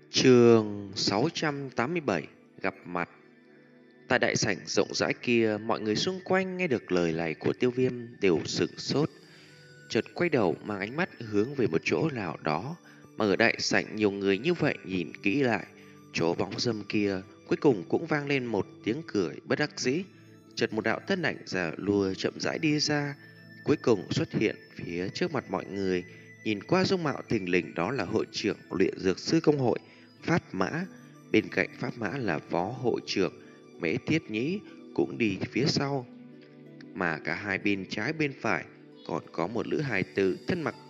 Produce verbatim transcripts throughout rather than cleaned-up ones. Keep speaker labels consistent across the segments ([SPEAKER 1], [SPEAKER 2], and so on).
[SPEAKER 1] Chương sáu trăm tám mươi bảy. Gặp mặt. Tại đại sảnh rộng rãi kia, mọi người xung quanh nghe được lời này của Tiêu Viêm đều sửng sốt, chợt quay đầu mang ánh mắt hướng về một chỗ nào đó. Mà ở đại sảnh nhiều người như vậy nhìn kỹ lại, chỗ bóng râm kia cuối cùng cũng vang lên một tiếng cười bất đắc dĩ. Chợt một đạo thân ảnh già lùa chậm rãi đi ra, cuối cùng xuất hiện phía trước mặt mọi người. Nhìn qua dung mạo thình lình, đó là hội trưởng luyện dược sư công hội Pháp Mã. Bên cạnh Pháp Mã là phó hội trưởng Mễ Thiết Nhĩ cũng đi phía sau. Mà cả hai bên trái bên phải còn có một lữ hài tử thân mặc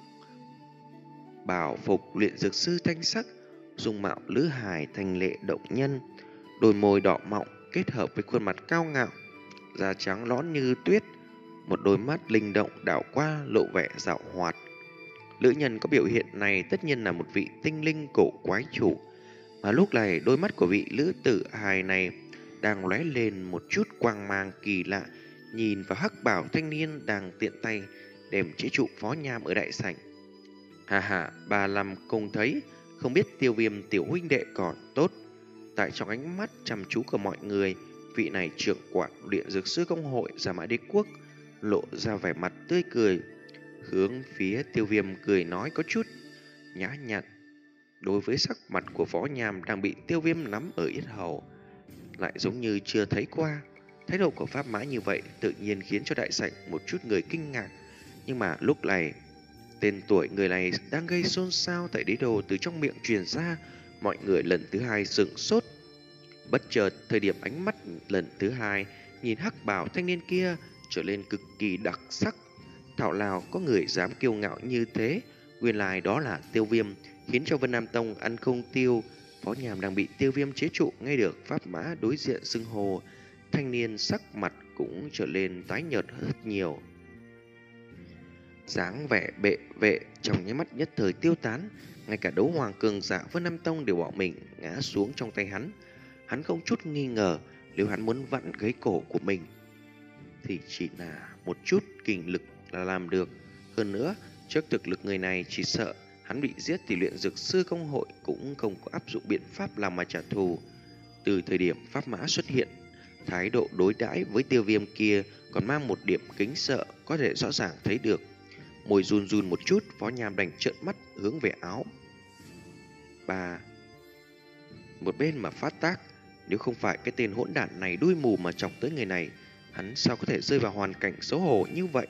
[SPEAKER 1] bảo phục luyện dược sư thanh sắc, dung mạo lữ hài thanh lệ động nhân, đôi môi đỏ mọng kết hợp với khuôn mặt cao ngạo, da trắng nõn như tuyết, một đôi mắt linh động đảo qua lộ vẻ dạo hoạt. Lữ nhân có biểu hiện này tất nhiên là một vị tinh linh cổ quái chủ, mà lúc này đôi mắt của vị lữ tử hài này đang lóe lên một chút quang mang kỳ lạ, nhìn vào hắc bảo thanh niên đang tiện tay đem chế trụ phó nham ở đại sảnh. Hà hà, bà làm cùng thấy, không biết Tiêu Viêm tiểu huynh đệ còn tốt. Tại trong ánh mắt chăm chú của mọi người, vị này trưởng quản luyện dược sư công hội Gia Mã Đế Quốc lộ ra vẻ mặt tươi cười, hướng phía Tiêu Viêm cười nói có chút nhã nhặn. Đối với sắc mặt của Võ Nham đang bị Tiêu Viêm nắm ở yết hầu, lại giống như chưa thấy qua. Thái độ của Pháp Mã như vậy tự nhiên khiến cho đại sảnh một chút người kinh ngạc. Nhưng mà lúc này, tên tuổi người này đang gây xôn xao tại đế đô từ trong miệng truyền ra, mọi người lần thứ hai sửng sốt. Bất chợt, thời điểm ánh mắt lần thứ hai nhìn hắc bào thanh niên kia trở lên cực kỳ đặc sắc. Thảo nào có người dám kiêu ngạo như thế, nguyên lai đó là Tiêu Viêm, khiến cho Vân Nam Tông ăn không tiêu. Phó Nham đang bị Tiêu Viêm chế trụ, nghe được Pháp Mã đối diện xưng hô, thanh niên sắc mặt cũng trở lên tái nhợt rất nhiều. Dáng vẻ bệ vệ trong nháy mắt nhất thời tiêu tán, ngay cả đấu hoàng cường giả Vân Nam Tông đều bỏ mình ngã xuống trong tay hắn. Hắn không chút nghi ngờ, nếu hắn muốn vặn gáy cổ của mình thì chỉ là một chút kình lực là làm được. Hơn nữa, trước thực lực người này, chỉ sợ hắn bị giết thì luyện dược sư công hội cũng không có áp dụng biện pháp làm mà trả thù. Từ thời điểm Pháp Mã xuất hiện, thái độ đối đãi với Tiêu Viêm kia còn mang một điểm kính sợ, có thể rõ ràng thấy được. Môi run run một chút, Phó Nham đành trợn mắt hướng về áo bà một bên mà phát tác. Nếu không phải cái tên hỗn đản này đuôi mù mà chọc tới người này, hắn sao có thể rơi vào hoàn cảnh xấu hổ như vậy?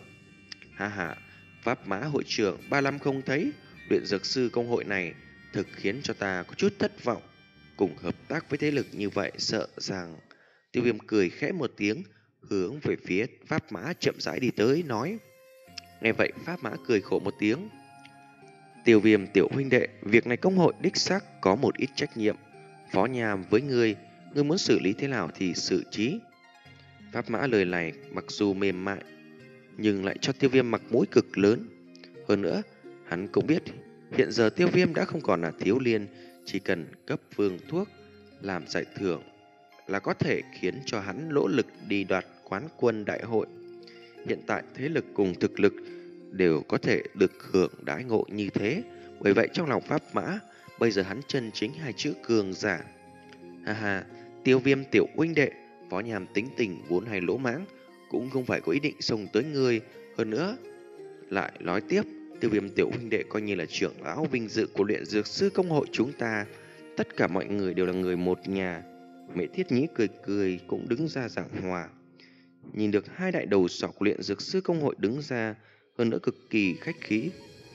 [SPEAKER 1] Ha ha, Pháp Mã hội trưởng ba năm không thấy, luyện dược sư công hội này thực khiến cho ta có chút thất vọng. Cùng hợp tác với thế lực như vậy, sợ rằng... Tiêu Viêm cười khẽ một tiếng, hướng về phía Pháp Mã chậm rãi đi tới, nói. Nghe vậy Pháp Mã cười khổ một tiếng. Tiêu Viêm tiểu huynh đệ, việc này công hội đích xác có một ít trách nhiệm. Phó Nham với ngươi, ngươi muốn xử lý thế nào thì xử trí. Pháp Mã lời này mặc dù mềm mại, nhưng lại cho Tiêu Viêm mặt mũi cực lớn. Hơn nữa, hắn cũng biết hiện giờ Tiêu Viêm đã không còn là thiếu liên, chỉ cần cấp vương thuốc làm giải thưởng là có thể khiến cho hắn lỗ lực đi đoạt quán quân đại hội. Hiện tại thế lực cùng thực lực đều có thể được hưởng đãi ngộ như thế, bởi vậy trong lòng Pháp Mã bây giờ hắn chân chính hai chữ cường giả. Ha ha, Tiêu Viêm tiểu huynh đệ, Phó Nham tính tình vốn hay lỗ mãng, cũng không phải có ý định xông tới ngươi. Hơn nữa, lại nói tiếp, Tiêu Viêm tiểu huynh đệ coi như là trưởng lão vinh dự của luyện dược sư công hội chúng ta, tất cả mọi người đều là người một nhà. Mễ Thiết Nhĩ cười cười cũng đứng ra giảng hòa. Nhìn được hai đại đầu sỏ của luyện dược sư công hội đứng ra, hơn nữa cực kỳ khách khí,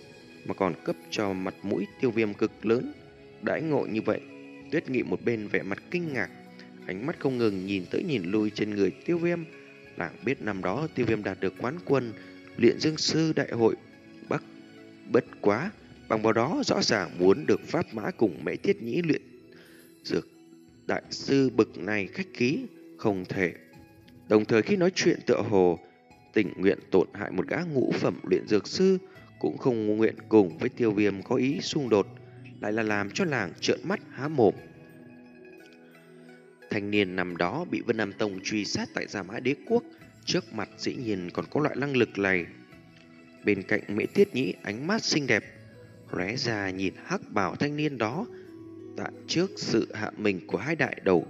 [SPEAKER 1] mà còn cấp cho mặt mũi Tiêu Viêm cực lớn, đãi ngộ như vậy. Tuyết Nghị một bên vẻ mặt kinh ngạc, ánh mắt không ngừng nhìn tới nhìn lui trên người Tiêu Viêm. Làng biết năm đó Tiêu Viêm đạt được quán quân luyện dược sư đại hội Bắc, bất quá bằng vào đó rõ ràng muốn được Pháp Mã cùng Mễ Thiết Nhĩ luyện dược đại sư bực này khách khí, không thể. Đồng thời khi nói chuyện tựa hồ tình nguyện tổn hại một gã ngũ phẩm luyện dược sư, cũng không nguyện cùng với Tiêu Viêm có ý xung đột, lại là làm cho làng trợn mắt há mồm. Thanh niên năm đó bị Vân Nam Tông truy sát tại Gia Mã Đế Quốc, trước mặt dĩ nhiên còn có loại năng lực này. Bên cạnh Mễ Thiết Nhĩ ánh mắt xinh đẹp lóe ra nhìn hắc bảo thanh niên đó, tại trước sự hạ mình của hai đại đầu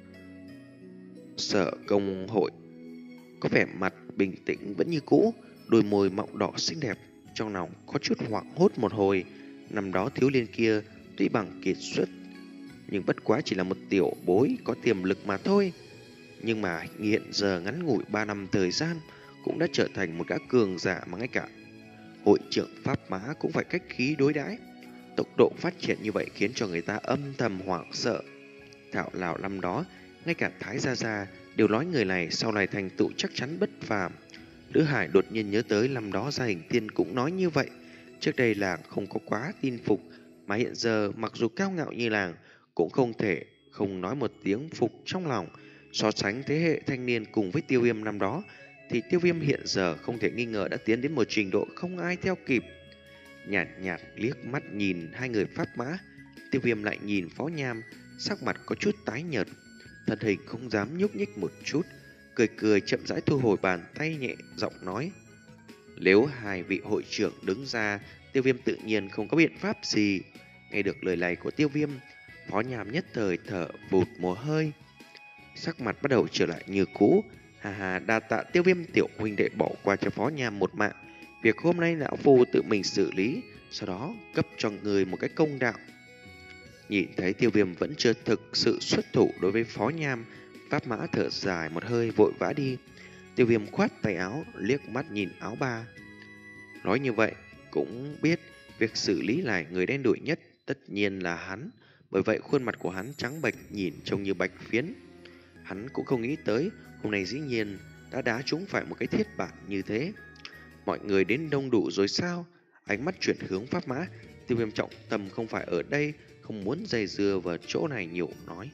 [SPEAKER 1] sở công hội, có vẻ mặt bình tĩnh vẫn như cũ, đôi môi mọng đỏ xinh đẹp, trong lòng có chút hoảng hốt một hồi. Năm đó thiếu niên kia tuy bằng kiệt xuất, nhưng bất quá chỉ là một tiểu bối có tiềm lực mà thôi. Nhưng mà hiện giờ ngắn ngủi ba năm thời gian cũng đã trở thành một gã cường giả mà ngay cả hội trưởng Pháp Mã cũng phải cách khí đối đãi. Tốc độ phát triển như vậy khiến cho người ta âm thầm hoảng sợ. Thảo nào năm đó, ngay cả Thái Gia Gia đều nói người này sau này thành tựu chắc chắn bất phàm. Lữ Hải đột nhiên nhớ tới năm đó Gia Hình Tiên cũng nói như vậy. Trước đây làng không có quá tin phục, mà hiện giờ mặc dù cao ngạo như làng cũng không thể không nói một tiếng phục trong lòng. So sánh thế hệ thanh niên cùng với Tiêu Viêm năm đó, thì Tiêu Viêm hiện giờ không thể nghi ngờ đã tiến đến một trình độ không ai theo kịp. Nhạt nhạt liếc mắt nhìn hai người Pháp Mã, Tiêu Viêm lại nhìn Phó Nham, sắc mặt có chút tái nhợt, thân hình không dám nhúc nhích một chút, cười cười chậm rãi thu hồi bàn tay, nhẹ giọng nói: nếu hai vị hội trưởng đứng ra, Tiêu Viêm tự nhiên không có biện pháp gì. Nghe được lời này của Tiêu Viêm, Phó Nham nhất thời thở vụt một hơi, sắc mặt bắt đầu trở lại như cũ. Hà hà, đa tạ Tiêu Viêm tiểu huynh đệ bỏ qua cho Phó Nham một mạng. Việc hôm nay lão phu tự mình xử lý, sau đó cấp cho người một cái công đạo. Nhìn thấy Tiêu Viêm vẫn chưa thực sự xuất thủ đối với Phó Nham, Pháp Mã thở dài một hơi vội vã đi. Tiêu Viêm khoát tay áo, liếc mắt nhìn áo ba. Nói như vậy, cũng biết việc xử lý lại người đen đủi nhất tất nhiên là hắn. Bởi vậy khuôn mặt của hắn trắng bệch, nhìn trông như bạch phiến. Hắn cũng không nghĩ tới hôm nay dĩ nhiên đã đá trúng phải một cái thiết bản như thế. Mọi người đến đông đủ rồi sao? Ánh mắt chuyển hướng Pháp Mã. Tiêu Viêm trọng tâm không phải ở đây, không muốn dây dưa vào chỗ này nhiều nói.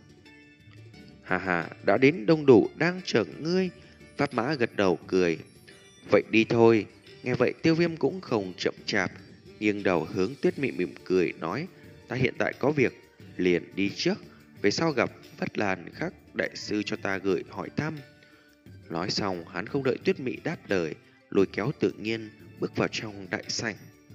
[SPEAKER 1] Hà hà, đã đến đông đủ, đang chờ ngươi. Pháp Mã gật đầu cười. Vậy đi thôi. Nghe vậy Tiêu Viêm cũng không chậm chạp, nghiêng đầu hướng Tuyết Mị mỉm cười nói: ta hiện tại có việc, liền đi trước. Về sau gặp Phất Lan khác đại sư cho ta gửi hỏi thăm. Nói xong hắn không đợi Tuyết Mị đáp lời, lôi kéo Tự Nhiên bước vào trong đại sảnh.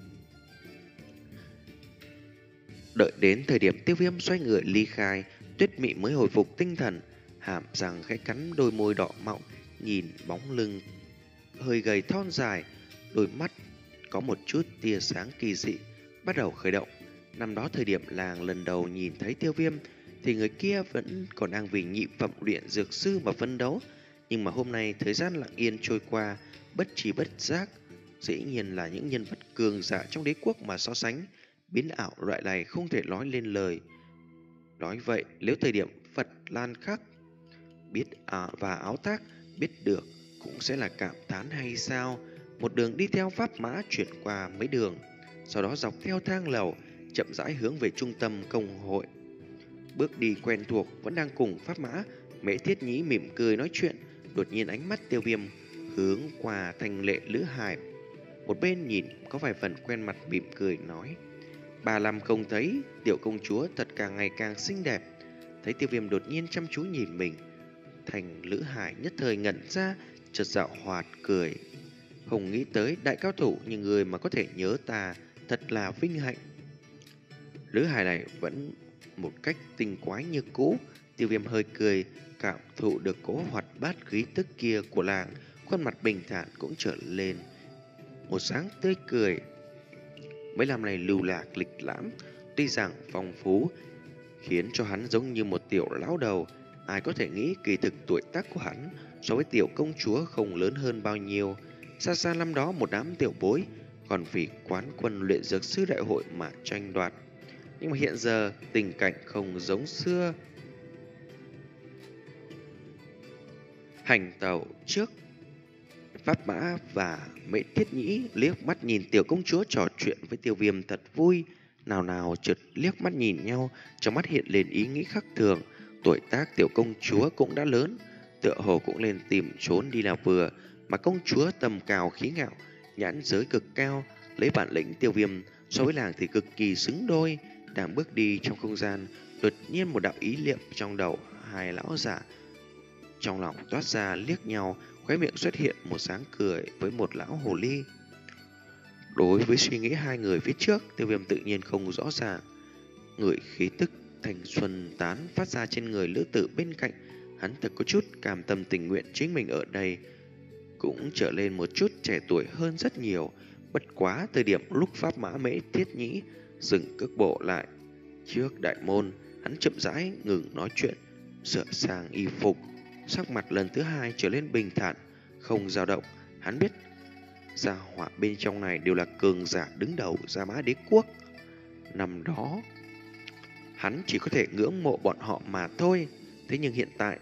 [SPEAKER 1] Đợi đến thời điểm Tiêu Viêm xoay người ly khai, Tuyết Mị mới hồi phục tinh thần, hàm răng khẽ cắn đôi môi đỏ mọng, nhìn bóng lưng hơi gầy thon dài, đôi mắt có một chút tia sáng kỳ dị bắt đầu khởi động. Năm đó thời điểm làng lần đầu nhìn thấy Tiêu Viêm thì người kia vẫn còn đang vì nhị phẩm luyện dược sư mà phấn đấu, nhưng mà hôm nay thời gian lặng yên trôi qua, bất trí bất giác, dĩ nhiên là những nhân vật cường giả trong đế quốc mà so sánh, biến ảo loại này không thể nói lên lời. Nói vậy, nếu thời điểm Phật Lan Khắc biết à và áo tác biết được cũng sẽ là cảm thán hay sao? Một đường đi theo Pháp Mã chuyển qua mấy đường, sau đó dọc theo thang lầu chậm rãi hướng về trung tâm công hội. Bước đi quen thuộc vẫn đang cùng Pháp Mã, Mễ Thiết Nhĩ mỉm cười nói chuyện. Đột nhiên ánh mắt Tiêu Viêm hướng qua Thanh Lệ Lữ Hải, một bên nhìn có vài phần quen mặt, mỉm cười nói: ba năm không thấy, tiểu công chúa thật càng ngày càng xinh đẹp. Thấy Tiêu Viêm đột nhiên chăm chú nhìn mình, Thành Lữ Hải nhất thời ngẩn ra, chợt dạo hoạt cười: không nghĩ tới đại cao thủ như người mà có thể nhớ ta, thật là vinh hạnh. Lữ Hải này vẫn một cách tinh quái như cũ. Tiêu Viêm hơi cười, cảm thụ được cỗ hoạt bát khí tức kia của làng, khuôn mặt bình thản cũng trở lên một sáng tươi cười. Mấy năm này lưu lạc lịch lãm, tuy rằng phong phú, khiến cho hắn giống như một tiểu lão đầu. Ai có thể nghĩ kỳ thực tuổi tác của hắn so với tiểu công chúa không lớn hơn bao nhiêu. Xa xa năm đó một đám tiểu bối còn vì quán quân luyện dược sư đại hội mà tranh đoạt, nhưng mà hiện giờ tình cảnh không giống xưa. Hành tàu trước, Pháp Mã và Mễ Thiết Nhĩ liếc mắt nhìn tiểu công chúa trò chuyện với Tiêu Viêm thật vui, nào nào chợt liếc mắt nhìn nhau, trong mắt hiện lên ý nghĩ khác thường. Tuổi tác tiểu công chúa cũng đã lớn, tựa hồ cũng lên tìm trốn đi là vừa, mà công chúa tầm cao khí ngạo, nhãn giới cực cao, lấy bản lĩnh Tiêu Viêm so với làng thì cực kỳ xứng đôi. Đang bước đi trong không gian, đột nhiên một đạo ý niệm trong đầu hai lão giả trong lòng toát ra, liếc nhau, khóe miệng xuất hiện một sáng cười với một lão hồ ly. Đối với suy nghĩ hai người phía trước, Tiêu Viêm tự nhiên không rõ ràng. Người khí tức thanh xuân tán phát ra trên người lữ tử bên cạnh. Hắn thật có chút cam tâm tình nguyện chính mình ở đây cũng trở lên một chút trẻ tuổi hơn rất nhiều. Bất quá thời điểm lúc pháp mã Mễ Thiết Nhĩ dừng cước bộ lại trước đại môn, hắn chậm rãi ngừng nói chuyện, sửa sang y phục, sắc mặt lần thứ hai trở lên bình thản, không dao động. Hắn biết gia hỏa bên trong này đều là cường giả đứng đầu Gia Mã Đế quốc. Năm đó hắn chỉ có thể ngưỡng mộ bọn họ mà thôi. Thế nhưng hiện tại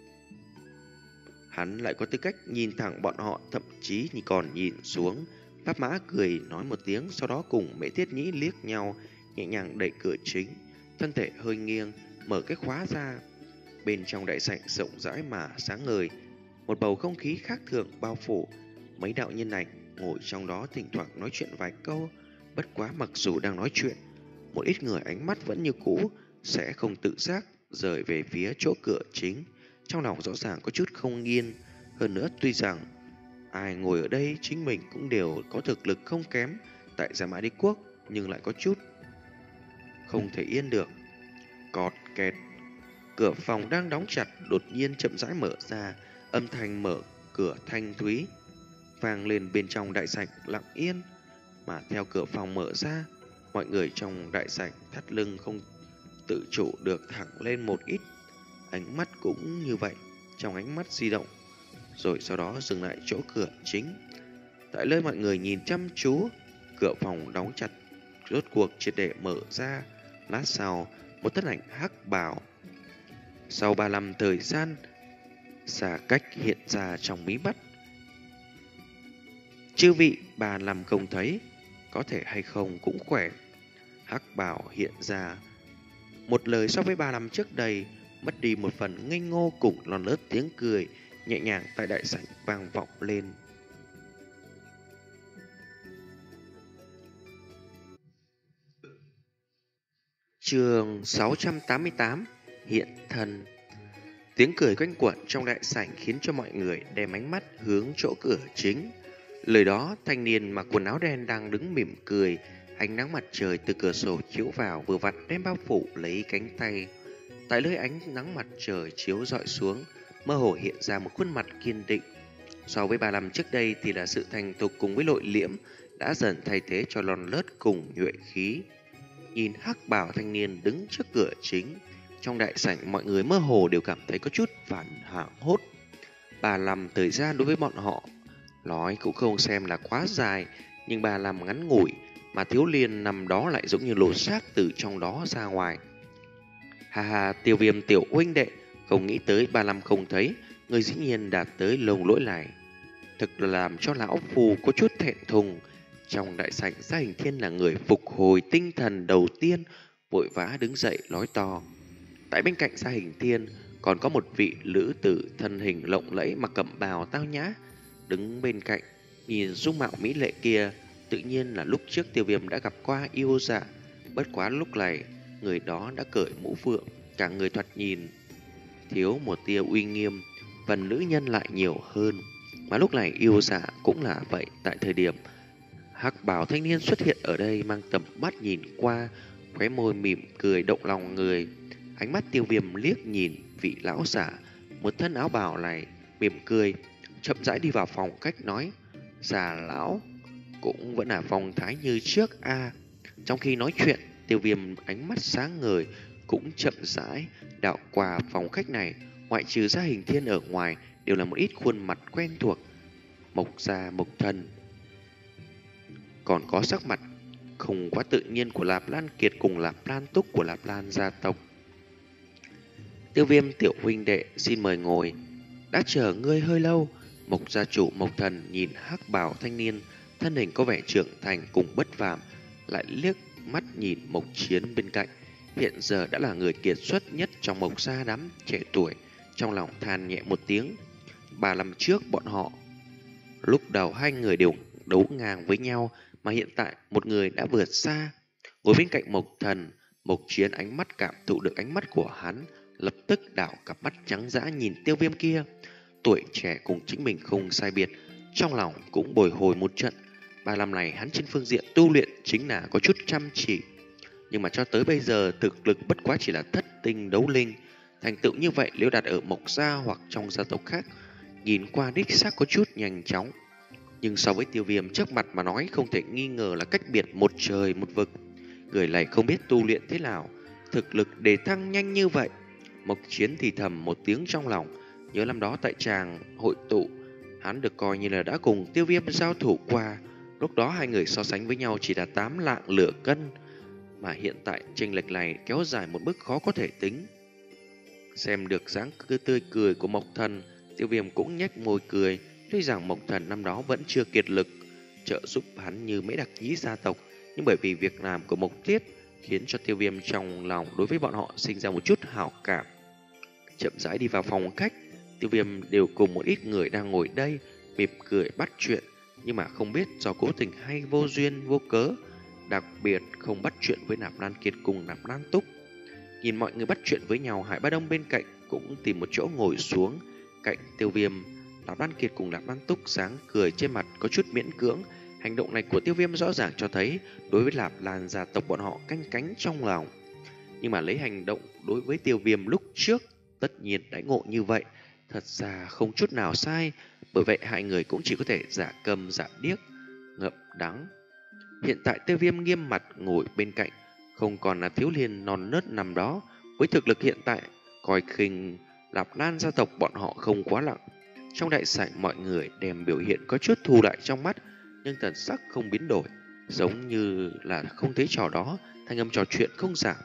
[SPEAKER 1] hắn lại có tư cách nhìn thẳng bọn họ, thậm chí còn nhìn xuống. Pháp Mã cười nói một tiếng, sau đó cùng Mễ Thiết Nhĩ liếc nhau, nhẹ nhàng đẩy cửa chính, thân thể hơi nghiêng, mở cái khóa ra. Bên trong đại sảnh rộng rãi mà sáng ngời, một bầu không khí khác thường bao phủ. Mấy đạo nhân ảnh ngồi trong đó thỉnh thoảng nói chuyện vài câu. Bất quá mặc dù đang nói chuyện, một ít người ánh mắt vẫn như cũ, sẽ không tự giác rời về phía chỗ cửa chính. Trong lòng rõ ràng có chút không yên. Hơn nữa tuy rằng ai ngồi ở đây chính mình cũng đều có thực lực không kém tại Gia Mã Đế quốc, nhưng lại có chút không thể yên được. Cọt kẹt, cửa phòng đang đóng chặt đột nhiên chậm rãi mở ra, âm thanh mở cửa thanh thúy vang lên bên trong đại sảnh lặng yên. Mà theo cửa phòng mở ra, mọi người trong đại sảnh thắt lưng không tự chủ được thẳng lên một ít. Ánh mắt cũng như vậy, trong ánh mắt di động, rồi sau đó dừng lại chỗ cửa chính. Tại nơi mọi người nhìn chăm chú, cửa phòng đóng chặt rốt cuộc triệt để mở ra. Lát sau, một thân ảnh hắc bào sau ba năm thời gian xa cách hiện ra trong mí mắt. Chư vị ba năm không thấy, có thể hay không cũng khỏe. Hắc bào hiện ra một lời so với ba năm trước đây, mất đi một phần ngây ngô cùng lon lớt tiếng cười nhẹ nhàng tại đại sảnh vang vọng lên. Chương sáu trăm tám mươi tám Hiện thân. Tiếng cười quanh quẩn trong đại sảnh khiến cho mọi người đem ánh mắt hướng chỗ cửa chính. Lời đó, thanh niên mặc quần áo đen đang đứng mỉm cười, ánh nắng mặt trời từ cửa sổ chiếu vào vừa vặn đem bao phủ lấy cánh tay. Tại nơi ánh nắng mặt trời chiếu rọi xuống, mơ hồ hiện ra một khuôn mặt kiên định. So với ba năm trước đây thì là sự thành thục cùng với nội liễm đã dần thay thế cho lon lớt cùng nhuệ khí. Nhìn hắc bào thanh niên đứng trước cửa chính, trong đại sảnh mọi người mơ hồ đều cảm thấy có chút phản hoảng hốt. Ba năm thời gian đối với bọn họ nói cũng không xem là quá dài, nhưng ba năm ngắn ngủi mà thiếu liên nằm đó lại giống như lột xác từ trong đó ra ngoài. Hà hà, Tiêu Viêm tiểu huynh đệ, không nghĩ tới ba năm không thấy, người dĩ nhiên đạt tới lồng lỗi này. Thực là làm cho lão phù có chút thẹn thùng. Trong đại sảnh, Gia Hình Thiên là người phục hồi tinh thần đầu tiên, vội vã đứng dậy nói to. Tại bên cạnh Gia Hình Thiên còn có một vị lữ tử thân hình lộng lẫy mặc cẩm bào tao nhã đứng bên cạnh, nhìn dung mạo mỹ lệ kia, tự nhiên là lúc trước Tiêu Viêm đã gặp qua yêu dạ. Bất quá lúc này người đó đã cởi mũ phượng, cả người thoạt nhìn thiếu một tia uy nghiêm, phần nữ nhân lại nhiều hơn. Mà lúc này yêu dạ cũng là vậy. Tại thời điểm hắc bào thanh niên xuất hiện ở đây, mang tầm mắt nhìn qua, khóe môi mỉm cười động lòng người. Ánh mắt Tiêu Viêm liếc nhìn vị lão giả một thân áo bào này, mỉm cười, chậm rãi đi vào phòng khách nói: già lão cũng vẫn là phong thái như trước a. À. Trong khi nói chuyện, Tiêu Viêm ánh mắt sáng ngời cũng chậm rãi đạo qua phòng khách này. Ngoại trừ Gia Hình Thiên ở ngoài đều là một ít khuôn mặt quen thuộc, Mộc Gia, Mộc Thần, còn có sắc mặt không quá tự nhiên của Lạp Lan Kiệt cùng Lạp Lan Túc của Lạp Lan gia tộc. Tiêu Viêm tiểu huynh đệ, xin mời ngồi, đã chờ ngươi hơi lâu. Mộc gia chủ Mộc Thần nhìn hắc bào thanh niên, thân hình có vẻ trưởng thành cùng bất phàm, lại liếc mắt nhìn Mộc Chiến bên cạnh, hiện giờ đã là người kiệt xuất nhất trong Mộc gia đám trẻ tuổi, trong lòng than nhẹ một tiếng. Ba năm trước bọn họ, lúc đầu hai người đều đấu ngang với nhau, mà hiện tại một người đã vượt xa. Ngồi bên cạnh Mộc Thần, Mộc Chiến ánh mắt cảm thụ được ánh mắt của hắn, lập tức đảo cặp mắt trắng dã nhìn Tiêu Viêm kia. Tuổi trẻ cùng chính mình không sai biệt, trong lòng cũng bồi hồi một trận. Ba năm này hắn trên phương diện tu luyện chính là có chút chăm chỉ, Nhưng mà cho tới bây giờ thực lực bất quá chỉ là thất tinh đấu linh. Thành tựu như vậy nếu đặt ở Mộc gia hoặc trong gia tộc khác, nhìn qua đích xác có chút nhanh chóng. Nhưng so với Tiêu Viêm trước mặt mà nói, không thể nghi ngờ là cách biệt một trời một vực. Người này không biết tu luyện thế nào, thực lực đề thăng nhanh như vậy. Mộc Chiến thì thầm một tiếng trong lòng, nhớ năm đó tại tràng hội tụ, hắn được coi như là đã cùng Tiêu Viêm giao thủ qua. Lúc đó hai người so sánh với nhau chỉ là tám lạng lửa cân, mà hiện tại chênh lệch này kéo dài một bước khó có thể tính. Xem được dáng cứ tươi cười của Mộc Thần, Tiêu Viêm cũng nhếch môi cười. Tuy rằng Mộc Thần năm đó vẫn chưa kiệt lực trợ giúp hắn như mấy đặc nhĩ gia tộc, nhưng bởi vì việc làm của Mộc Tiết khiến cho Tiêu Viêm trong lòng đối với bọn họ sinh ra một chút hảo cảm. Chậm rãi đi vào phòng khách, Tiêu Viêm đều cùng một ít người đang ngồi đây mỉm cười bắt chuyện, nhưng mà không biết do cố tình hay vô duyên vô cớ, đặc biệt không bắt chuyện với Nạp Lan Kiệt cùng Nạp Lan Túc. Nhìn mọi người bắt chuyện với nhau, Hải Ba Đông bên cạnh cũng tìm một chỗ ngồi xuống cạnh Tiêu Viêm. Nạp Lan Kiệt cùng Nạp Lan Túc sáng cười trên mặt có chút miễn cưỡng. Hành động này của Tiêu Viêm rõ ràng cho thấy đối với Nạp Lan gia tộc bọn họ canh cánh trong lòng. Nhưng mà lấy hành động đối với Tiêu Viêm lúc trước, tất nhiên đãi ngộ như vậy thật ra không chút nào sai. Bởi vậy hai người cũng chỉ có thể giả câm giả điếc, ngậm đắng. Hiện tại Tiêu Viêm nghiêm mặt ngồi bên cạnh, không còn là thiếu niên non nớt năm đó. Với thực lực hiện tại, coi khinh Nạp Lan gia tộc bọn họ không quá lặng. Trong đại sảnh mọi người đem biểu hiện có chút thu lại trong mắt, nhưng thần sắc không biến đổi, giống như là không thấy trò đó, thanh âm trò chuyện không giảm.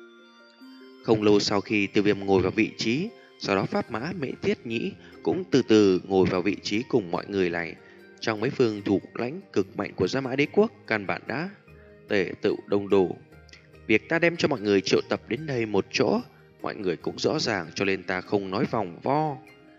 [SPEAKER 1] Không lâu sau khi Tiêu Viêm ngồi vào vị trí, sau đó Pháp Mã Mễ Tiết Nhĩ cũng từ từ ngồi vào vị trí cùng mọi người này. Trong mấy phương thủ lãnh cực mạnh của Gia Mã Đế Quốc, căn bản đã tề tựu đông đủ. Việc ta đem cho mọi người triệu tập đến đây một chỗ, mọi người cũng rõ ràng, cho nên ta không nói vòng vo.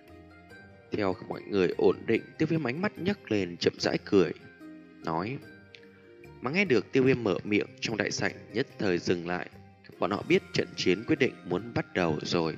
[SPEAKER 1] Theo mọi người ổn định, Tiêu Viêm ánh mắt nhấc lên chậm rãi cười, nói. Mà nghe được Tiêu Viêm mở miệng, trong đại sảnh nhất thời dừng lại. Bọn họ biết trận chiến quyết định muốn bắt đầu rồi.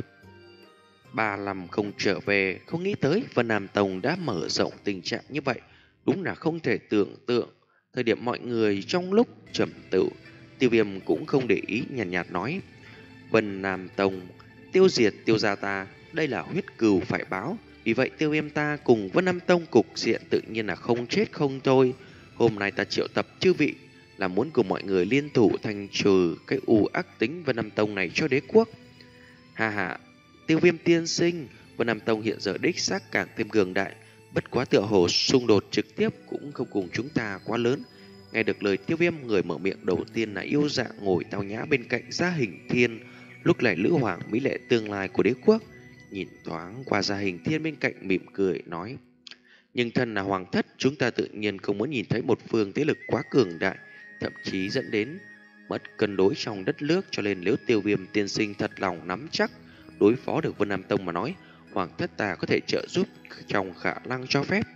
[SPEAKER 1] Ba năm không trở về, không nghĩ tới Vân Nam Tông đã mở rộng tình trạng như vậy, đúng là không thể tưởng tượng. Thời điểm mọi người trong lúc trầm tựu, Tiêu Viêm cũng không để ý, nhàn nhạt, nhạt nói. Vân Nam Tông tiêu diệt Tiêu gia ta, đây là huyết cừu phải báo. Vì vậy Tiêu Viêm ta cùng Vân Nam Tông cục diện tự nhiên là không chết không thôi. Hôm nay ta triệu tập chư vị là muốn cùng mọi người liên thủ thanh trừ cái u ác tính Vân Nam Tông này cho đế quốc. Ha ha, Tiêu Viêm tiên sinh, Vân Nam Tông hiện giờ đích xác càng thêm cường đại, bất quá tựa hồ xung đột trực tiếp cũng không cùng chúng ta quá lớn. Nghe được lời Tiêu Viêm, người mở miệng đầu tiên là Yêu Dạ ngồi tao nhã bên cạnh Gia Hình Thiên, lúc này Lữ Hoàng mỹ lệ tương lai của đế quốc, nhìn thoáng qua Gia Hình Thiên bên cạnh mỉm cười nói. Nhưng thân là hoàng thất, chúng ta tự nhiên không muốn nhìn thấy một phương thế lực quá cường đại, thậm chí dẫn đến mất cân đối trong đất nước, cho nên nếu Tiêu Viêm tiên sinh thật lòng nắm chắc đối phó được Vân Nam Tông mà nói, hoàng thất ta có thể trợ giúp trong khả năng cho phép.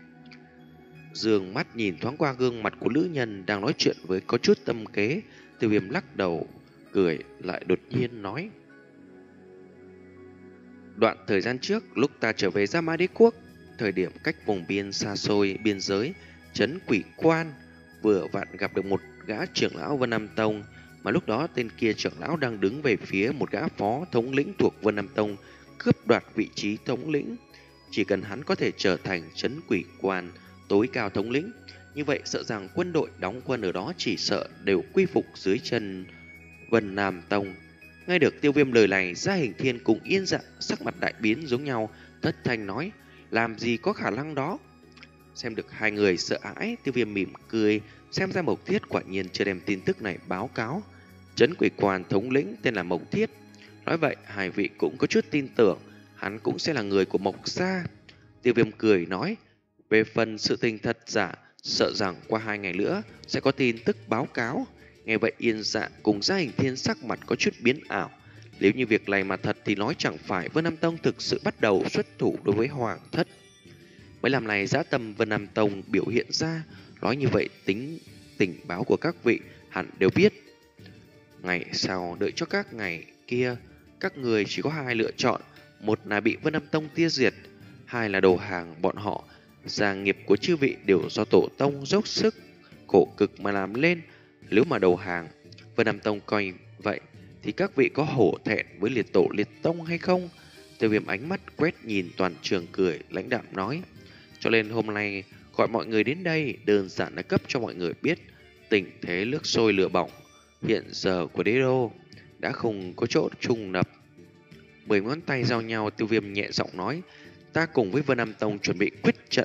[SPEAKER 1] Dương mắt nhìn thoáng qua gương mặt của nữ nhân đang nói chuyện với có chút tâm kế, Tiêu Viêm lắc đầu cười lại đột nhiên nói. Đoạn thời gian trước, lúc ta trở về Gia Mã Đế Quốc, thời điểm cách vùng biên xa xôi biên giới trấn Quỷ Quan, vừa vặn gặp được một gã trưởng lão Vân Nam Tông, mà lúc đó tên kia trưởng lão đang đứng về phía một gã phó thống lĩnh thuộc Vân Nam Tông, cướp đoạt vị trí thống lĩnh. Chỉ cần hắn có thể trở thành trấn Quỷ Quan tối cao thống lĩnh, như vậy sợ rằng quân đội đóng quân ở đó chỉ sợ đều quy phục dưới chân Vân Nam Tông. Nghe được Tiêu Viêm lời này, Gia Hình Thiên cùng Yên Dạ sắc mặt đại biến giống nhau, thất thanh nói, làm gì có khả năng đó. Xem được hai người sợ hãi, Tiêu Viêm mỉm cười, xem ra Mộc Thiết quả nhiên chưa đem tin tức này báo cáo. Trấn Quỷ Quan thống lĩnh tên là Mộc Thiết. Nói vậy, hai vị cũng có chút tin tưởng hắn cũng sẽ là người của Mộc gia. Tiêu Viêm cười nói, về phần sự tình thật giả, sợ rằng qua hai ngày nữa sẽ có tin tức báo cáo. Nghe vậy Yên Dạ cùng Gia Hình Thiên sắc mặt có chút biến ảo. Nếu như việc này mà thật thì nói chẳng phải Vân Nam Tông thực sự bắt đầu xuất thủ đối với hoàng thất. Mấy làm này dã tâm Vân Nam Tông biểu hiện ra, nói như vậy tính tình báo của các vị hẳn đều biết. Ngày sau đợi cho các ngày kia, các người chỉ có hai lựa chọn, một là bị Vân Nam Tông tiêu diệt, hai là đầu hàng bọn họ. Gia nghiệp của chư vị đều do tổ tông dốc sức khổ cực mà làm lên. Nếu mà đầu hàng, Vân Nam Tông coi Vậy thì các vị có hổ thẹn với liệt tổ liệt tông hay không? Tiêu Viêm ánh mắt quét nhìn toàn trường cười, lãnh đạm nói. Cho nên hôm nay gọi mọi người đến đây đơn giản là cấp cho mọi người biết tình thế nước sôi lửa bỏng hiện giờ của đế đô đã không có chỗ trùng nập. Mười ngón tay giao nhau, Tiêu Viêm nhẹ giọng nói, ta cùng với Vân Nam Tông chuẩn bị quyết trận.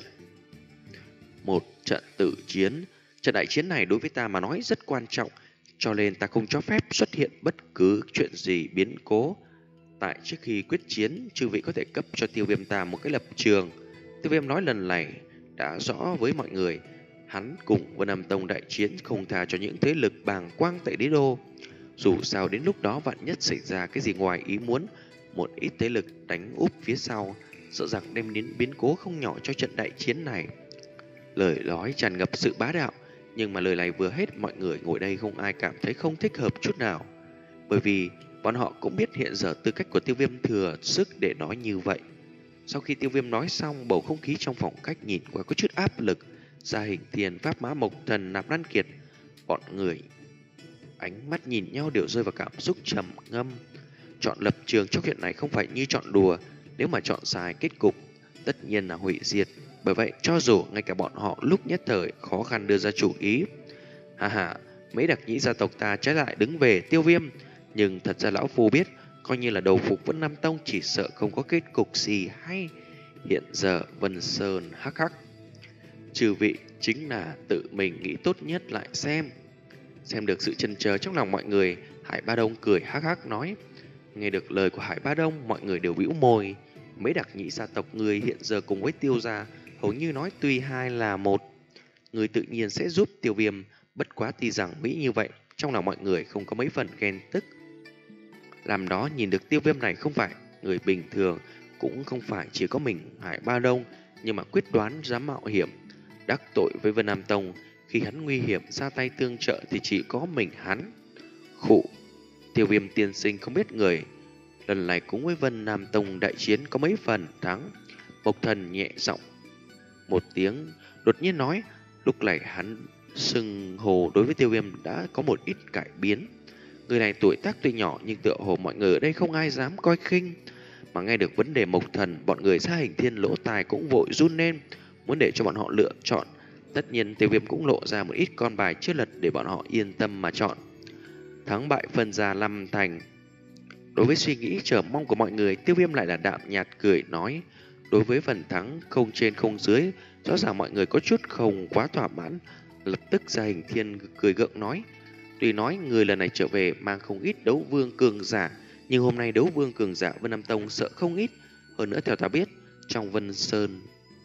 [SPEAKER 1] Một trận tử chiến. Trận đại chiến này đối với ta mà nói rất quan trọng, cho nên ta không cho phép xuất hiện bất cứ chuyện gì biến cố. Tại trước khi quyết chiến, chư vị có thể cấp cho Tiêu Viêm ta một cái lập trường. Tiêu Viêm nói lần này đã rõ với mọi người, hắn cùng Vân Nam Tông đại chiến không tha cho những thế lực bàng quang tại đế đô. Dù sao đến lúc đó vạn nhất xảy ra cái gì ngoài ý muốn, một ít thế lực đánh úp phía sau, sợ rằng đem đến biến cố không nhỏ cho trận đại chiến này. Lời nói tràn ngập sự bá đạo, nhưng mà lời này vừa hết, mọi người ngồi đây không ai cảm thấy không thích hợp chút nào. Bởi vì bọn họ cũng biết hiện giờ tư cách của Tiêu Viêm thừa sức để nói như vậy. Sau khi Tiêu Viêm nói xong, bầu không khí trong phòng khách nhìn qua có chút áp lực. Gia Hình Thiên, Pháp Mã Mộc Thần, Nạp Lan Kiệt, bọn người ánh mắt nhìn nhau đều rơi vào cảm xúc trầm ngâm. Chọn lập trường trong chuyện này không phải như chọn đùa, nếu mà chọn sai kết cục tất nhiên là hủy diệt. Bởi vậy cho dù ngay cả bọn họ lúc nhất thời khó khăn đưa ra chủ ý. Hà hà, mấy đặc nhĩ gia tộc ta trái lại đứng về Tiêu Viêm, nhưng thật ra lão phu biết, coi như là đầu phục Vân Nam Tông chỉ sợ không có kết cục gì hay. Hiện giờ Vân Sơn hắc hắc, trừ vị chính là tự mình nghĩ tốt nhất lại xem. Xem được sự chần chờ trong lòng mọi người, Hải Ba Đông cười hắc hắc nói. Nghe được lời của Hải Ba Đông, mọi người đều bĩu môi. Mấy đặc nhĩ gia tộc người hiện giờ cùng với Tiêu gia hầu như nói tuy hai là một. Người tự nhiên sẽ giúp Tiêu Viêm, bất quá tuy rằng mỹ như vậy, trong lòng mọi người không có mấy phần ghen tức. Làm đó nhìn được Tiêu Viêm này không phải người bình thường, cũng không phải chỉ có mình Hải Ba Đông, nhưng mà quyết đoán dám mạo hiểm đắc tội với Vân Nam Tông. Khi hắn nguy hiểm ra tay tương trợ thì chỉ có mình hắn. Khụ, Tiêu Viêm tiên sinh không biết người lần này cũng với Vân Nam Tông đại chiến có mấy phần thắng. Mộc Thần nhẹ giọng một tiếng, đột nhiên nói. Lúc này hắn xưng hồ đối với Tiêu Viêm đã có một ít cải biến. Người này tuổi tác tuy nhỏ nhưng tựa hồ mọi người ở đây không ai dám coi khinh. Mà nghe được vấn đề Mộc Thần, bọn người Gia Hình Thiên lỗ tai cũng vội run lên, muốn để cho bọn họ lựa chọn. Tất nhiên Tiêu Viêm cũng lộ ra một ít con bài chưa lật để bọn họ yên tâm mà chọn. Thắng bại phân ra năm thành. Đối với suy nghĩ chờ mong của mọi người, Tiêu Viêm lại là đạm nhạt cười nói. Đối với phần thắng không trên không dưới, rõ ràng mọi người có chút không quá thỏa mãn. Lập tức Gia Hình Thiên cười gượng nói. Tuy nói người lần này trở về mang không ít đấu vương cường giả, nhưng hôm nay đấu vương cường giả Vân Nam Tông sợ không ít. Hơn nữa theo ta biết, trong Vân Sơn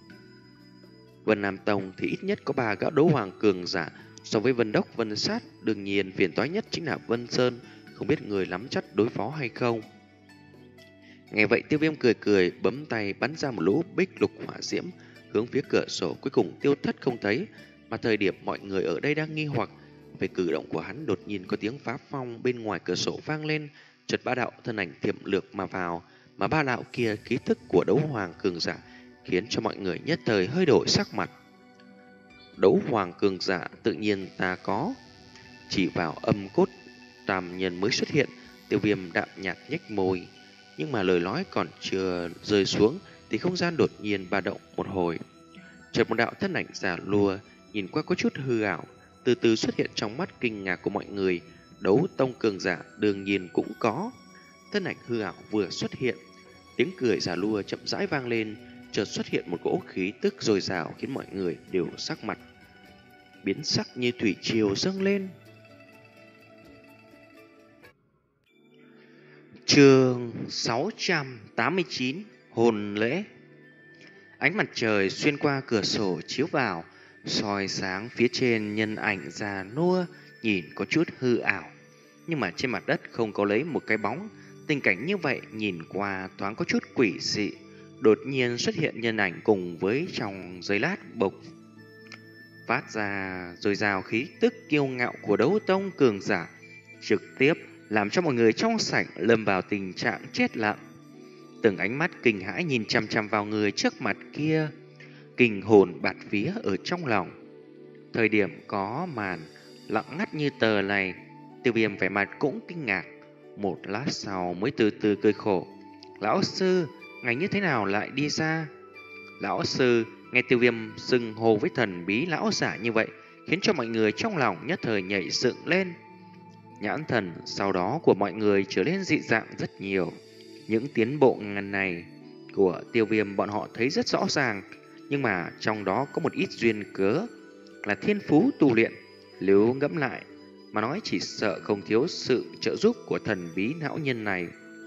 [SPEAKER 1] Vân Nam Tông thì ít nhất có ba gã đấu hoàng cường giả. So với Vân Đốc, Vân Sát, đương nhiên phiền toái nhất chính là Vân Sơn. Không biết người nắm chắc đối phó hay không. Nghe vậy Tiêu Viêm cười cười, bấm tay bắn ra một lũ bích lục hỏa diễm hướng phía cửa sổ, cuối cùng tiêu thất không thấy. Mà thời điểm mọi người ở đây đang nghi hoặc về cử động của hắn, đột nhiên có tiếng phá phong bên ngoài cửa sổ vang lên. Chợt ba đạo thân ảnh thiểm lược mà vào, mà ba đạo kia khí thức của đấu hoàng cường giả khiến cho mọi người nhất thời hơi đổi sắc mặt. Đấu hoàng cường giả tự nhiên ta có. Chỉ vào âm cốt tam nhân mới xuất hiện, Tiêu Viêm đạm nhạt nhếch môi. Nhưng mà lời nói còn chưa rơi xuống thì không gian đột nhiên ba động một hồi. Chợt một đạo thân ảnh giả lùa nhìn qua có chút hư ảo, từ từ xuất hiện trong mắt kinh ngạc của mọi người. Đấu tông cường giả đương nhiên cũng có. Thân ảnh hư ảo vừa xuất hiện, tiếng cười giả lùa chậm rãi vang lên, chợt xuất hiện một cỗ khí tức dồi dào khiến mọi người đều sắc mặt biến sắc như thủy triều dâng lên. Chương sáu trăm tám mươi chín, hồn lễ. Ánh mặt trời xuyên qua cửa sổ chiếu vào, soi sáng phía trên nhân ảnh già nua nhìn có chút hư ảo. Nhưng mà trên mặt đất không có lấy một cái bóng. Tình cảnh như vậy nhìn qua thoáng có chút quỷ dị. Đột nhiên xuất hiện nhân ảnh cùng với trong giây lát bộc phát ra dồi dào khí tức kiêu ngạo của đấu tông cường giả, trực tiếp làm cho mọi người trong sảnh lâm vào tình trạng chết lặng. Từng ánh mắt kinh hãi nhìn chằm chằm vào người trước mặt kia, kinh hồn bạt vía ở trong lòng. Thời điểm có màn lặng ngắt như tờ này, Tiêu Viêm vẻ mặt cũng kinh ngạc, một lát sau mới từ từ cười khổ. Lão sư, ngài như thế nào lại đi ra? Lão sư nghe Tiêu Viêm xưng hô với thần bí lão giả như vậy, khiến cho mọi người trong lòng nhất thời nhảy dựng lên. Nhãn thần sau đó của mọi người trở nên dị dạng rất nhiều. Những tiến bộ ngần này của Tiêu Viêm bọn họ thấy rất rõ ràng, nhưng mà trong đó có một ít duyên cớ là thiên phú tu luyện. Nếu ngẫm lại mà nói, chỉ sợ không thiếu sự trợ giúp của thần bí lão nhân này.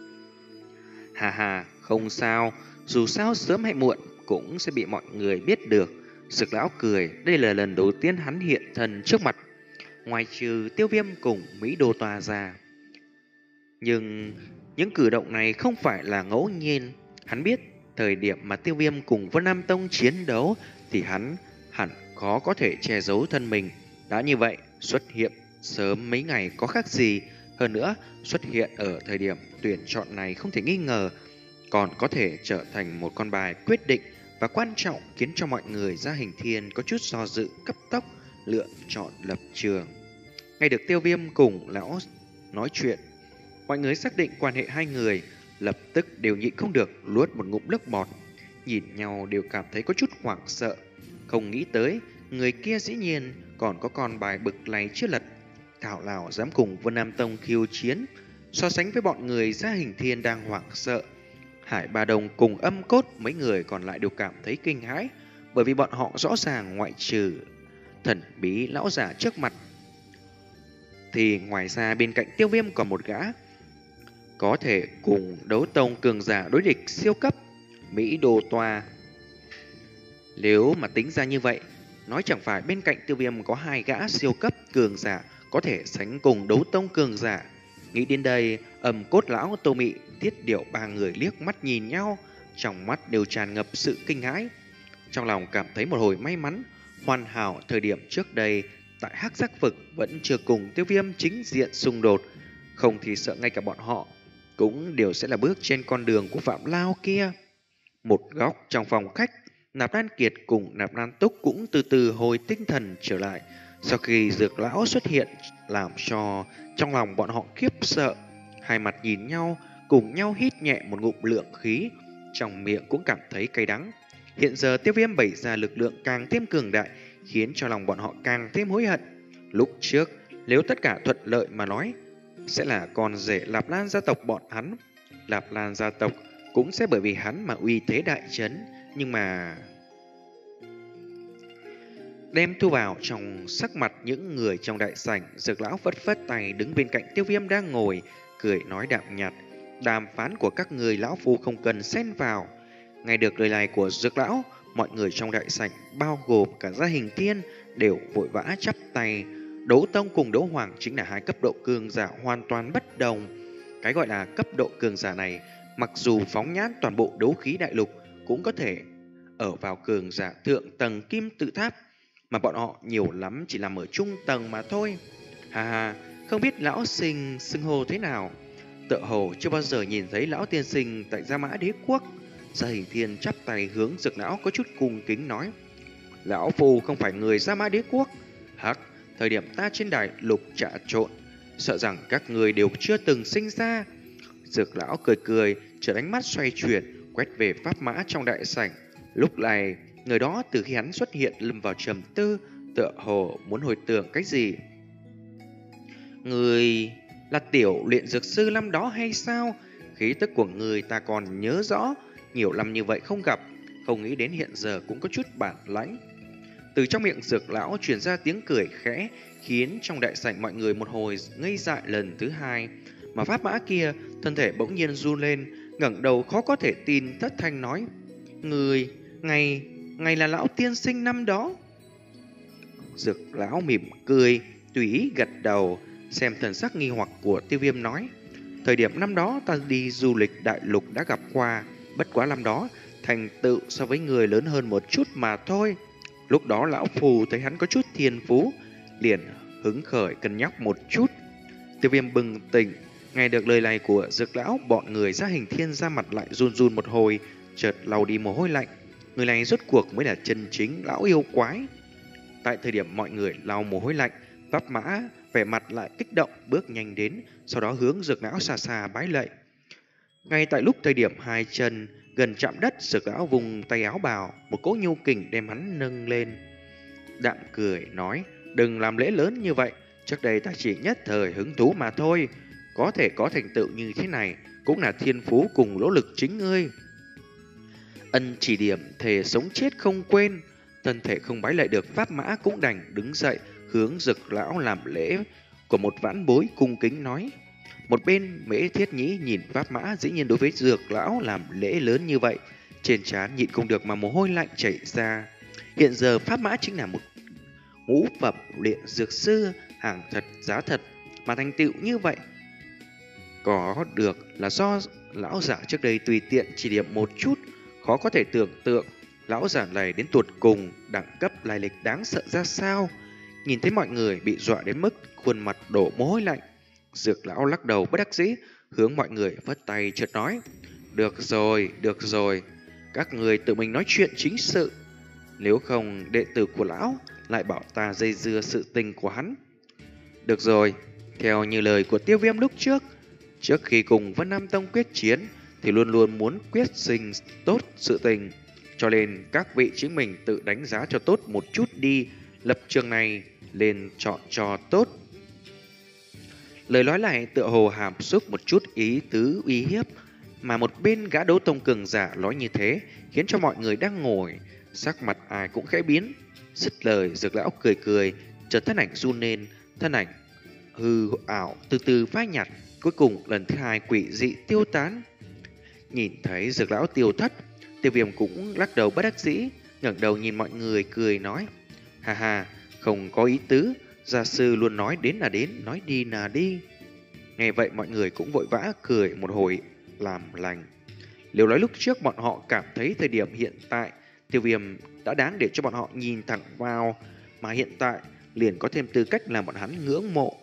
[SPEAKER 1] Hà hà, không sao, dù sao sớm hay muộn cũng sẽ bị mọi người biết được. Dược lão cười, đây là lần đầu tiên hắn hiện thân trước mặt, ngoài trừ Tiêu Viêm cùng Mỹ Đô Toa ra. Nhưng những cử động này không phải là ngẫu nhiên. Hắn biết thời điểm mà Tiêu Viêm cùng Vân Nam Tông chiến đấu thì hắn hẳn khó có thể che giấu thân mình. Đã như vậy, xuất hiện sớm mấy ngày có khác gì. Hơn nữa, xuất hiện ở thời điểm tuyển chọn này không thể nghi ngờ còn có thể trở thành một con bài quyết định và quan trọng, khiến cho mọi người ra Hình Thiên có chút do dự, cấp tốc lựa chọn lập trường. Nghe được Tiêu Viêm cùng lão nói chuyện, mọi người xác định quan hệ hai người, lập tức đều nhịn không được nuốt một ngụm nước bọt, nhìn nhau đều cảm thấy có chút hoảng sợ. Không nghĩ tới người kia dĩ nhiên còn có con bài bực này chưa lật, thảo nào dám cùng Vân Nam Tông khiêu chiến. So sánh với bọn người ra Hình Thiên đang hoảng sợ, Hải Ba Đồng cùng Âm Cốt mấy người còn lại đều cảm thấy kinh hãi, bởi vì bọn họ rõ ràng ngoại trừ thần bí lão giả trước mặt thì ngoài ra bên cạnh Tiêu Viêm còn một gã có thể cùng đấu tông cường giả đối địch siêu cấp, Mỹ Đô Toa. Nếu mà tính ra như vậy, nói chẳng phải bên cạnh Tiêu Viêm có hai gã siêu cấp cường giả có thể sánh cùng đấu tông cường giả. Nghĩ đến đây, Âm Cốt lão, Tô Mị, Tiết Điệu ba người liếc mắt nhìn nhau, trong mắt đều tràn ngập sự kinh hãi. Trong lòng cảm thấy một hồi may mắn, hoàn hảo thời điểm trước đây tại Hắc Giác Vực vẫn chưa cùng Tiêu Viêm chính diện xung đột, không thì sợ ngay cả bọn họ cũng đều sẽ là bước trên con đường của Phạm Lao kia. Một góc trong phòng khách, Nạp Lan Kiệt cùng Nạp Lan Túc cũng từ từ hồi tinh thần trở lại. Sau khi Dược lão xuất hiện làm cho trong lòng bọn họ khiếp sợ, hai mặt nhìn nhau, cùng nhau hít nhẹ một ngụm lượng khí, trong miệng cũng cảm thấy cay đắng. Hiện giờ Tiêu Viêm bày ra lực lượng càng thêm cường đại, khiến cho lòng bọn họ càng thêm hối hận. Lúc trước, nếu tất cả thuận lợi mà nói, sẽ là con rể Lạp Lan gia tộc bọn hắn. Lạp Lan gia tộc cũng sẽ bởi vì hắn mà uy thế đại chấn, nhưng mà đem thu vào trong sắc mặt những người trong đại sảnh. Dược lão phất phất tay đứng bên cạnh Tiêu Viêm đang ngồi, cười nói đạm nhạt, đàm phán của các người lão phu không cần xen vào. Nghe được lời này của Dược lão, mọi người trong đại sảnh bao gồm cả gia Hình Thiên đều vội vã chắp tay. Đấu tông cùng đấu hoàng chính là hai cấp độ cường giả hoàn toàn bất đồng. Cái gọi là cấp độ cường giả này, mặc dù phóng nhãn toàn bộ đấu khí đại lục cũng có thể ở vào cường giả thượng tầng kim tự tháp, mà bọn họ nhiều lắm chỉ nằm ở trung tầng mà thôi. Hà hà, không biết lão sinh xưng hô thế nào? Tựa hồ chưa bao giờ nhìn thấy lão tiên sinh tại Gia Mã Đế Quốc. Gia Hình Thiên chắp tay hướng Dược lão có chút cung kính nói, lão phu không phải người Gia Mã Đế Quốc. Hắc, thời điểm ta trên đại lục trà trộn, sợ rằng các người đều chưa từng sinh ra. Dược lão cười cười, chợt ánh mắt xoay chuyển, quét về pháp mã trong đại sảnh. Lúc này, người đó từ khi hắn xuất hiện lâm vào trầm tư, tựa hồ muốn hồi tưởng cái gì. Người là tiểu luyện dược sư năm đó hay sao? Khí tức của người ta còn nhớ rõ, nhiều năm như vậy không gặp, không nghĩ đến hiện giờ cũng có chút bản lãnh. Từ trong miệng Dược lão truyền ra tiếng cười khẽ, khiến trong đại sảnh mọi người một hồi ngây dại lần thứ hai. Mà pháp mã kia, thân thể bỗng nhiên run lên, ngẩng đầu khó có thể tin, thất thanh nói, người, ngày, ngày là lão tiên sinh năm đó. Dược lão mỉm cười, tùy ý gật đầu, xem thần sắc nghi hoặc của Tiêu Viêm nói, thời điểm năm đó ta đi du lịch đại lục đã gặp qua, bất quá năm đó thành tựu so với người lớn hơn một chút mà thôi. Lúc đó lão phù thấy hắn có chút thiên phú, liền hứng khởi cân nhắc một chút. Tiêu Viêm bừng tỉnh, nghe được lời này của Dược lão, bọn người Gia Hình Thiên ra mặt lại run run một hồi, chợt lau đi mồ hôi lạnh. Người này rốt cuộc mới là chân chính lão yêu quái. Tại thời điểm mọi người lau mồ hôi lạnh, pháp mã vẻ mặt lại kích động bước nhanh đến, sau đó hướng Dược lão xa xa bái lạy. Ngay tại lúc thời điểm hai chân gần chạm đất, Dược lão vùng tay áo bào, một cỗ nhu kình đem hắn nâng lên. Đạm cười nói, đừng làm lễ lớn như vậy, trước đây ta chỉ nhất thời hứng thú mà thôi, có thể có thành tựu như thế này cũng là thiên phú cùng nỗ lực chính ngươi. Ân chỉ điểm, thề sống chết không quên. Thân thể không bái lại được, Pháp Mã cũng đành đứng dậy hướng Dược lão làm lễ của một vãn bối, cung kính nói. Một bên Mễ Thiết Nhĩ nhìn Pháp Mã dĩ nhiên đối với Dược lão làm lễ lớn như vậy, trên trán nhịn không được mà mồ hôi lạnh chảy ra. Hiện giờ Pháp Mã chính là một ngũ phẩm luyện dược sư, hàng thật giá thật, mà thành tựu như vậy có được là do lão giả trước đây tùy tiện chỉ điểm một chút. Khó có thể tưởng tượng lão giả này đến tuột cùng đẳng cấp lai lịch đáng sợ ra sao. Nhìn thấy mọi người bị dọa đến mức khuôn mặt đổ mồ hôi lạnh, Dược lão lắc đầu bất đắc dĩ, hướng mọi người vất tay chợt nói: Được rồi, được rồi, các người tự mình nói chuyện chính sự, nếu không đệ tử của lão lại bảo ta dây dưa sự tình của hắn. Được rồi, theo như lời của Tiêu Viêm lúc trước, trước khi cùng Vân Nam Tông quyết chiến thì luôn luôn muốn quyết sinh tốt sự tình, cho nên các vị chính mình tự đánh giá cho tốt một chút đi, lập trường này lên chọn cho tốt. Lời nói lại tựa hồ hàm xúc một chút ý tứ uy hiếp, mà một bên gã đấu tông cường giả nói như thế khiến cho mọi người đang ngồi sắc mặt ai cũng khẽ biến. Dứt lời, Dược lão cười cười, chợt thân ảnh run lên, thân ảnh hư ảo từ từ phai nhạt, cuối cùng lần thứ hai quỷ dị tiêu tán. Nhìn thấy Dược lão tiêu thất, Tiêu Viêm cũng lắc đầu bất đắc dĩ, ngẩng đầu nhìn mọi người cười nói: Ha ha, không có ý tứ, gia sư luôn nói đến là đến, nói đi là đi. Nghe vậy mọi người cũng vội vã cười một hồi làm lành. Nếu nói lúc trước bọn họ cảm thấy thời điểm hiện tại Tiêu Viêm đã đáng để cho bọn họ nhìn thẳng vào, mà hiện tại liền có thêm tư cách làm bọn hắn ngưỡng mộ.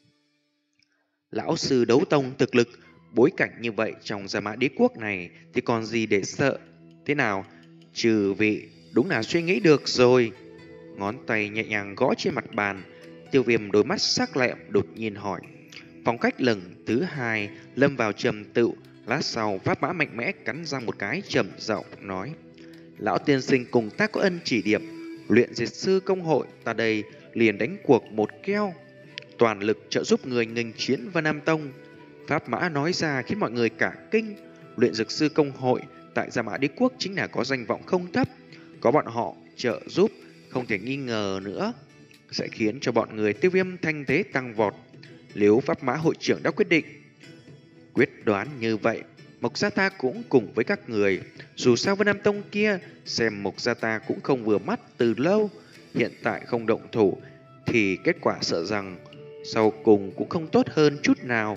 [SPEAKER 1] Lão sư đấu tông thực lực, bối cảnh như vậy trong Gia Mã Đế quốc này thì còn gì để sợ. Thế nào, trừ vị đúng là suy nghĩ được rồi. Ngón tay nhẹ nhàng gõ trên mặt bàn, Tiêu Viêm đôi mắt sắc lẹm đột nhiên hỏi. Phong cách lần thứ hai lâm vào trầm tựu. Lát sau, Pháp Mã mạnh mẽ cắn răng một cái, trầm giọng nói: Lão tiên sinh cùng ta có ân chỉ điểm, luyện diệt sư công hội, ta đây liền đánh cuộc một keo, toàn lực trợ giúp người nghênh chiến Vân Nam Tông. Pháp Mã nói ra khiến mọi người cả kinh. Luyện dược sư công hội tại Gia Mã Đế quốc chính là có danh vọng không thấp, có bọn họ trợ giúp không thể nghi ngờ nữa sẽ khiến cho bọn người Tiêu Viêm thanh thế tăng vọt. Nếu Pháp Mã hội trưởng đã quyết định quyết đoán như vậy, Mộc Gia ta cũng cùng với các người. Dù sao Vân Nam Tông kia xem Mộc Gia ta cũng không vừa mắt từ lâu, hiện tại không động thủ thì kết quả sợ rằng sau cùng cũng không tốt hơn chút nào.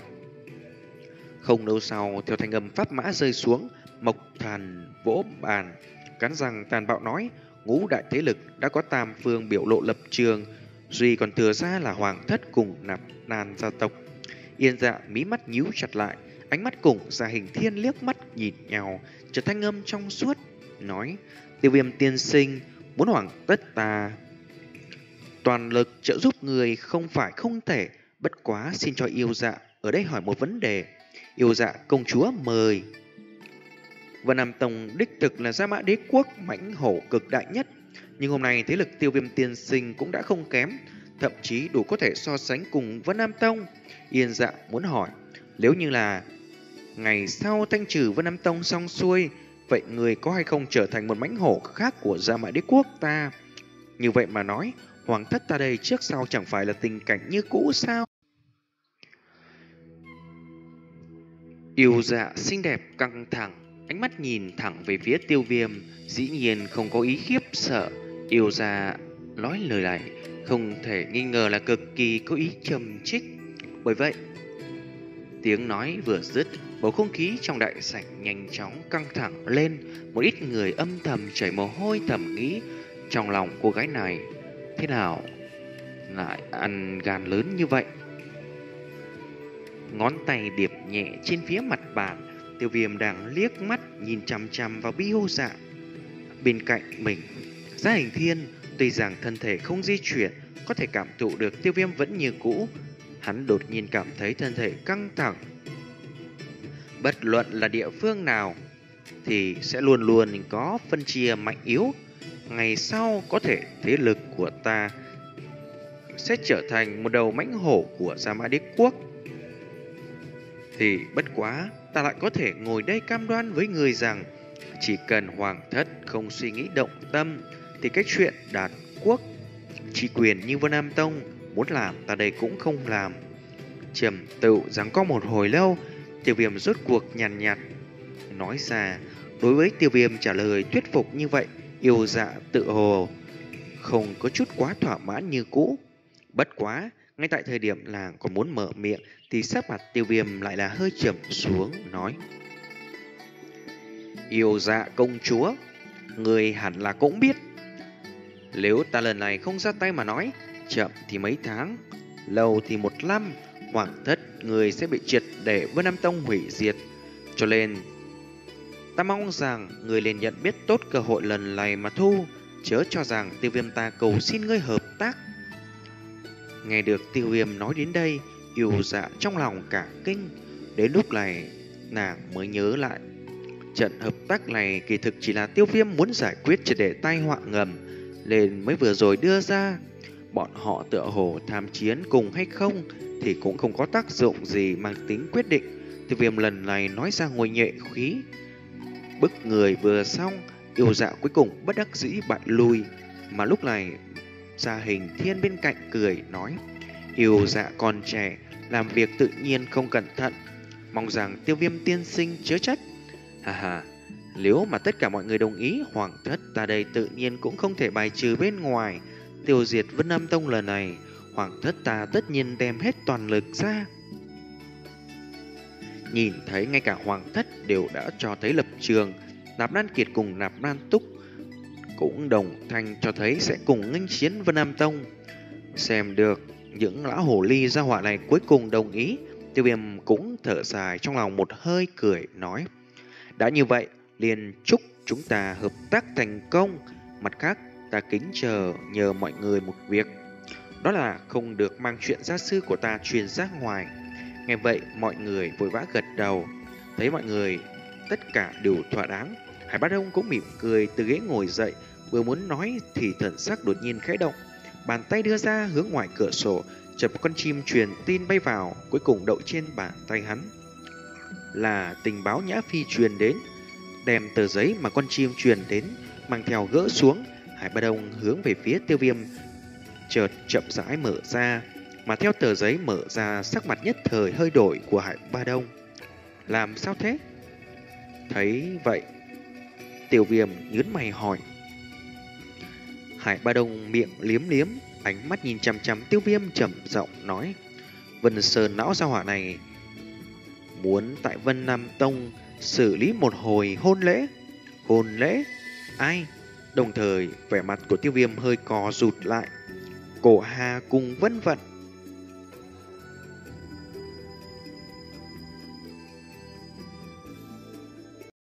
[SPEAKER 1] Không lâu sau, theo thanh âm Pháp Mã rơi xuống, Mộc Thần vỗ bàn, cắn răng tàn bạo nói: Ngũ đại thế lực đã có tam phương biểu lộ lập trường, duy còn thừa ra là Hoàng thất cùng Nạp Nan gia tộc. Yên Dạ mí mắt nhíu chặt lại, ánh mắt cùng Gia Hình Thiên liếc mắt nhìn nhau, chợt thanh âm trong suốt nói: Tiêu Viêm tiên sinh, muốn Hoàng tất ta toàn lực trợ giúp người không phải không thể, bất quá xin cho Yêu Dạ ở đây hỏi một vấn đề. Yêu Dạ công chúa mời. Vân Nam Tông đích thực là Gia Mã Đế quốc mãnh hổ cực đại nhất, nhưng hôm nay thế lực Tiêu Viêm tiên sinh cũng đã không kém, thậm chí đủ có thể so sánh cùng Vân Nam Tông. Yên Dạ muốn hỏi, nếu như là ngày sau thanh trừ Vân Nam Tông xong xuôi, vậy người có hay không trở thành một mãnh hổ khác của Gia Mã Đế quốc ta? Như vậy mà nói, Hoàng thất ta đây trước sau chẳng phải là tình cảnh như cũ sao? Yêu Dạ xinh đẹp căng thẳng, ánh mắt nhìn thẳng về phía Tiêu Viêm, dĩ nhiên không có ý khiếp sợ. Yêu Dạ nói lời này không thể nghi ngờ là cực kỳ có ý trầm trích. Bởi vậy, tiếng nói vừa dứt, bầu không khí trong đại sảnh nhanh chóng căng thẳng lên. Một ít người âm thầm chảy mồ hôi, thầm nghĩ trong lòng cô gái này thế nào lại ăn gan lớn như vậy. Ngón tay điệp nhẹ trên phía mặt bàn, Tiêu Viêm đang liếc mắt nhìn chằm chằm vào Yêu Dạ. Bên cạnh mình, Gia Hình Thiên tuy rằng thân thể không di chuyển, có thể cảm thụ được Tiêu Viêm vẫn như cũ Hắn đột nhiên cảm thấy thân thể căng thẳng. Bất luận là địa phương nào thì sẽ luôn luôn có phân chia mạnh yếu. Ngày sau có thể thế lực của ta sẽ trở thành một đầu mãnh hổ của Gia Mã Đế Quốc. Thì bất quá ta lại có thể ngồi đây cam đoan với người rằng chỉ cần hoàng thất không suy nghĩ động tâm thì cái chuyện đạt quốc chỉ quyền như Vân Nam Tông muốn làm ta đây cũng không làm. Trầm tự giằng co một hồi lâu, Tiêu Viêm rốt cuộc nhàn nhạt, nhạt nói ra. Đối với Tiêu Viêm trả lời thuyết phục như vậy, Yêu Dạ tự hồ không có chút quá thỏa mãn như cũ. Bất quá, ngay tại thời điểm làng còn muốn mở miệng thì sắc mặt Tiêu Viêm lại là hơi trầm xuống, nói: Yêu Dạ công chúa, người hẳn là cũng biết, nếu ta lần này không ra tay mà nói, chậm thì mấy tháng, lâu thì một năm, hoàng thất người sẽ bị triệt để Vân Nam Tông hủy diệt. Cho nên ta mong rằng người liền nhận biết tốt cơ hội lần này mà thu, chớ cho rằng Tiêu Viêm ta cầu xin ngươi hợp tác. Nghe được Tiêu Viêm nói đến đây, Yêu Dạ trong lòng cả kinh. Đến lúc này nàng mới nhớ lại, trận hợp tác này kỳ thực chỉ là Tiêu Viêm muốn giải quyết triệt để tai họa ngầm nên mới vừa rồi đưa ra. Bọn họ tựa hồ tham chiến cùng hay không thì cũng không có tác dụng gì mang tính quyết định. Tiêu Viêm lần này nói ra ngồi nhẹ khí, bức người vừa xong, Yêu Dạ cuối cùng bất đắc dĩ bại lui. Mà lúc này Gia Hình Thiên bên cạnh cười nói: Yêu Dạ còn trẻ, làm việc tự nhiên không cẩn thận, mong rằng Tiêu Viêm tiên sinh chớ trách. Hà hà, nếu mà tất cả mọi người đồng ý, hoàng thất ta đây tự nhiên cũng không thể bài trừ bên ngoài. Tiêu diệt Vân Nam Tông lần này, hoàng thất ta tất nhiên đem hết toàn lực ra. Nhìn thấy ngay cả hoàng thất đều đã cho thấy lập trường, Nạp Lan Kiệt cùng Nạp Lan Túc cũng đồng thanh cho thấy sẽ cùng nghênh chiến Vân Nam Tông. Xem được những lão hồ ly gia họa này cuối cùng đồng ý, Tiêu Viêm cũng thở dài trong lòng một hơi, cười nói: đã như vậy, liền chúc chúng ta hợp tác thành công. Mặt khác, ta kính chờ nhờ mọi người một việc, đó là không được mang chuyện gia sư của ta truyền ra ngoài. Nghe vậy, mọi người vội vã gật đầu. Thấy mọi người tất cả đều thỏa đáng, Hải Bá Đông cũng mỉm cười từ ghế ngồi dậy, vừa muốn nói thì thần sắc đột nhiên khẽ động, bàn tay đưa ra hướng ngoài cửa sổ, chợt một con chim truyền tin bay vào, cuối cùng đậu trên bàn tay hắn. Là tình báo Nhã Phi truyền đến, đem tờ giấy mà con chim truyền đến mang theo gỡ xuống. Hải Bá Đông hướng về phía Tiêu Viêm, chợt chậm rãi mở ra, mà theo tờ giấy mở ra, sắc mặt nhất thời hơi đổi của Hải Bá Đông. Làm sao thế? Thấy vậy, Tiêu Viêm nhướng mày hỏi. Hải Bá Đông miệng liếm liếm, ánh mắt nhìn chằm chằm Tiêu Viêm, trầm giọng nói: Vân Sơn lão gia hỏa này muốn tại Vân Nam Tông xử lý một hồi hôn lễ. Hôn lễ? Ai? Đồng thời vẻ mặt của Tiêu Viêm hơi co rụt lại. Cổ Hà cùng Vân Vận